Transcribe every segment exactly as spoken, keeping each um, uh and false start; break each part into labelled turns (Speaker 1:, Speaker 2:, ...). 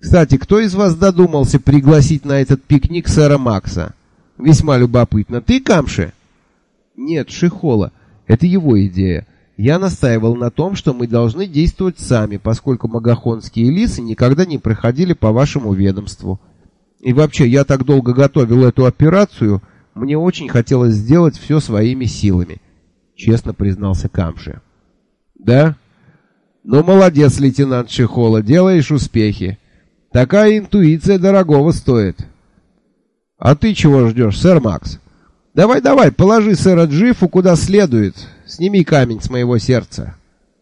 Speaker 1: Кстати, кто из вас додумался пригласить на этот пикник сэра Макса? Весьма любопытно. Ты, Камши? Нет, Шихола. Это его идея. Я настаивал на том, что мы должны действовать сами, поскольку магахонские лисы никогда не проходили по вашему ведомству. И вообще, я так долго готовил эту операцию, мне очень хотелось сделать все своими силами, честно признался Камши. Да? Ну, молодец, лейтенант Шихола, делаешь успехи. Такая интуиция дорогого стоит. А ты чего ждешь, сэр Макс? Давай-давай, положи сэра Джиффу куда следует. Сними камень с моего сердца.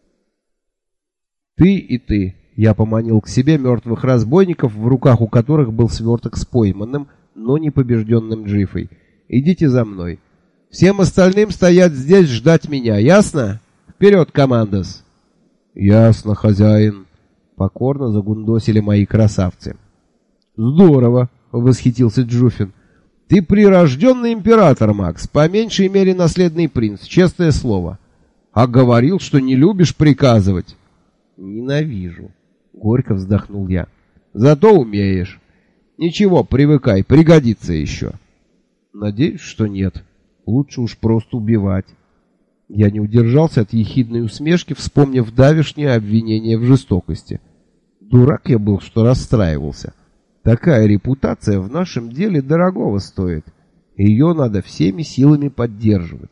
Speaker 1: Ты и ты. Я поманил к себе мертвых разбойников, в руках у которых был сверток с пойманным, но не побежденным Джиффой. Идите за мной. Всем остальным стоять здесь, ждать меня, ясно? Вперед, командос! Ясно, хозяин. Покорно загундосили мои красавцы. Здорово, восхитился Джуффин. Ты прирожденный император, Макс, по меньшей мере наследный принц, честное слово. А говорил, что не любишь приказывать. Ненавижу. Горько вздохнул я. Зато умеешь. Ничего, привыкай, пригодится еще. Надеюсь, что нет. Лучше уж просто убивать. Я не удержался от ехидной усмешки, вспомнив давешнее обвинение в жестокости. Дурак я был, что расстраивался. Такая репутация в нашем деле дорогого стоит. Ее надо всеми силами поддерживать.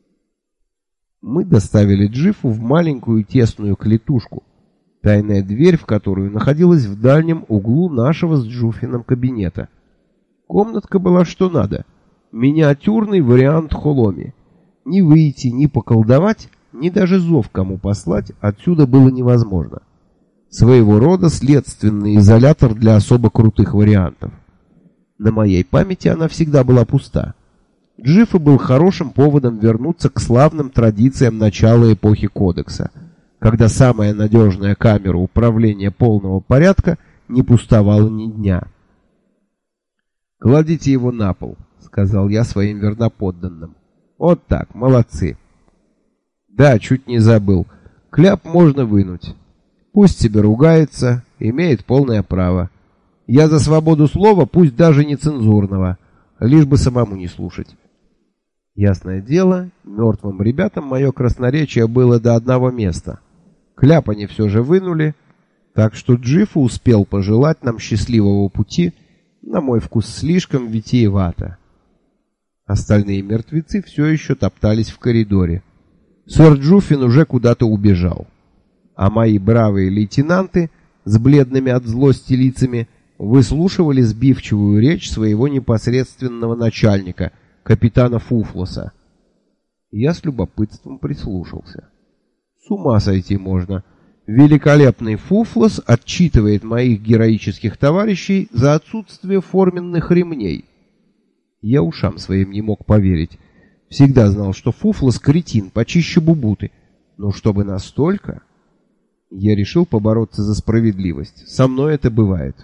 Speaker 1: Мы доставили Джиффу в маленькую тесную клетушку, тайная дверь в которую находилась в дальнем углу нашего с Джуффином кабинета. Комнатка была что надо. Миниатюрный вариант Холоми. Ни выйти, ни поколдовать, ни даже зов кому послать отсюда было невозможно. Своего рода следственный изолятор для особо крутых вариантов. На моей памяти она всегда была пуста. Джиффа был хорошим поводом вернуться к славным традициям начала эпохи Кодекса, когда самая надежная камера управления полного порядка не пустовала ни дня. «Кладите его на пол», — сказал я своим верноподданным. «Вот так, молодцы». «Да, чуть не забыл. Кляп можно вынуть. Пусть себе ругается, имеет полное право. Я за свободу слова, пусть даже нецензурного, лишь бы самому не слушать». Ясное дело, мертвым ребятам мое красноречие было до одного места. Кляп они все же вынули, так что Джиффа успел пожелать нам счастливого пути, на мой вкус слишком витиевато. Остальные мертвецы все еще топтались в коридоре. Сэр Джуффин уже куда-то убежал. А мои бравые лейтенанты с бледными от злости лицами выслушивали сбивчивую речь своего непосредственного начальника, капитана Фуфлоса. Я с любопытством прислушался. С ума сойти можно. Великолепный Фуфлос отчитывает моих героических товарищей за отсутствие форменных ремней. Я ушам своим не мог поверить. Всегда знал, что Фуфлос кретин, почище Бубуты. Но чтобы настолько... Я решил побороться за справедливость. Со мной это бывает.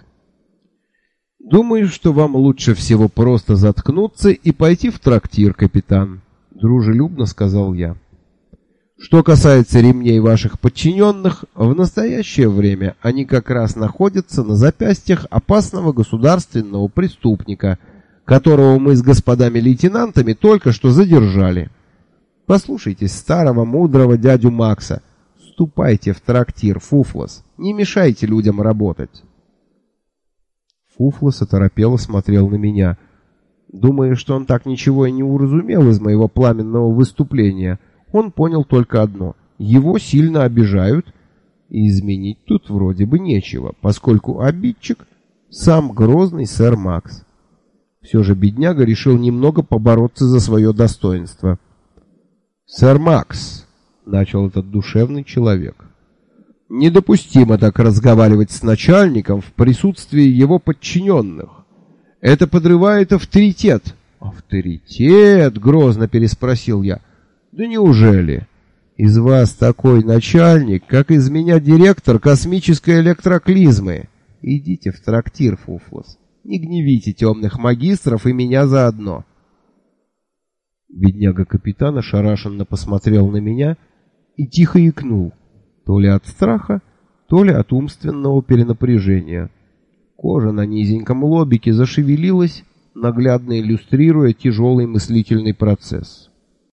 Speaker 1: «Думаю, что вам лучше всего просто заткнуться и пойти в трактир, капитан», — дружелюбно сказал я. «Что касается ремней ваших подчиненных, в настоящее время они как раз находятся на запястьях опасного государственного преступника, которого мы с господами лейтенантами только что задержали. Послушайтесь старого мудрого дядю Макса. Ступайте в трактир, Фуфлос. Не мешайте людям работать». Фуфлос оторопело смотрел на меня. Думая, что он так ничего и не уразумел из моего пламенного выступления, он понял только одно: его сильно обижают, и изменить тут вроде бы нечего, поскольку обидчик сам грозный сэр Макс. Все же бедняга решил немного побороться за свое достоинство. «Сэр Макс», — начал этот душевный человек, — «недопустимо так разговаривать с начальником в присутствии его подчиненных. Это подрывает авторитет». «Авторитет?» — грозно переспросил я. «Да неужели? Из вас такой начальник, как из меня директор космической электроклизмы. Идите в трактир, Фуфлос. Не гневите темных магистров и меня заодно». Бедняга-капитан ошарашенно посмотрел на меня и тихо икнул, то ли от страха, то ли от умственного перенапряжения. Кожа на низеньком лобике зашевелилась, наглядно иллюстрируя тяжелый мыслительный процесс.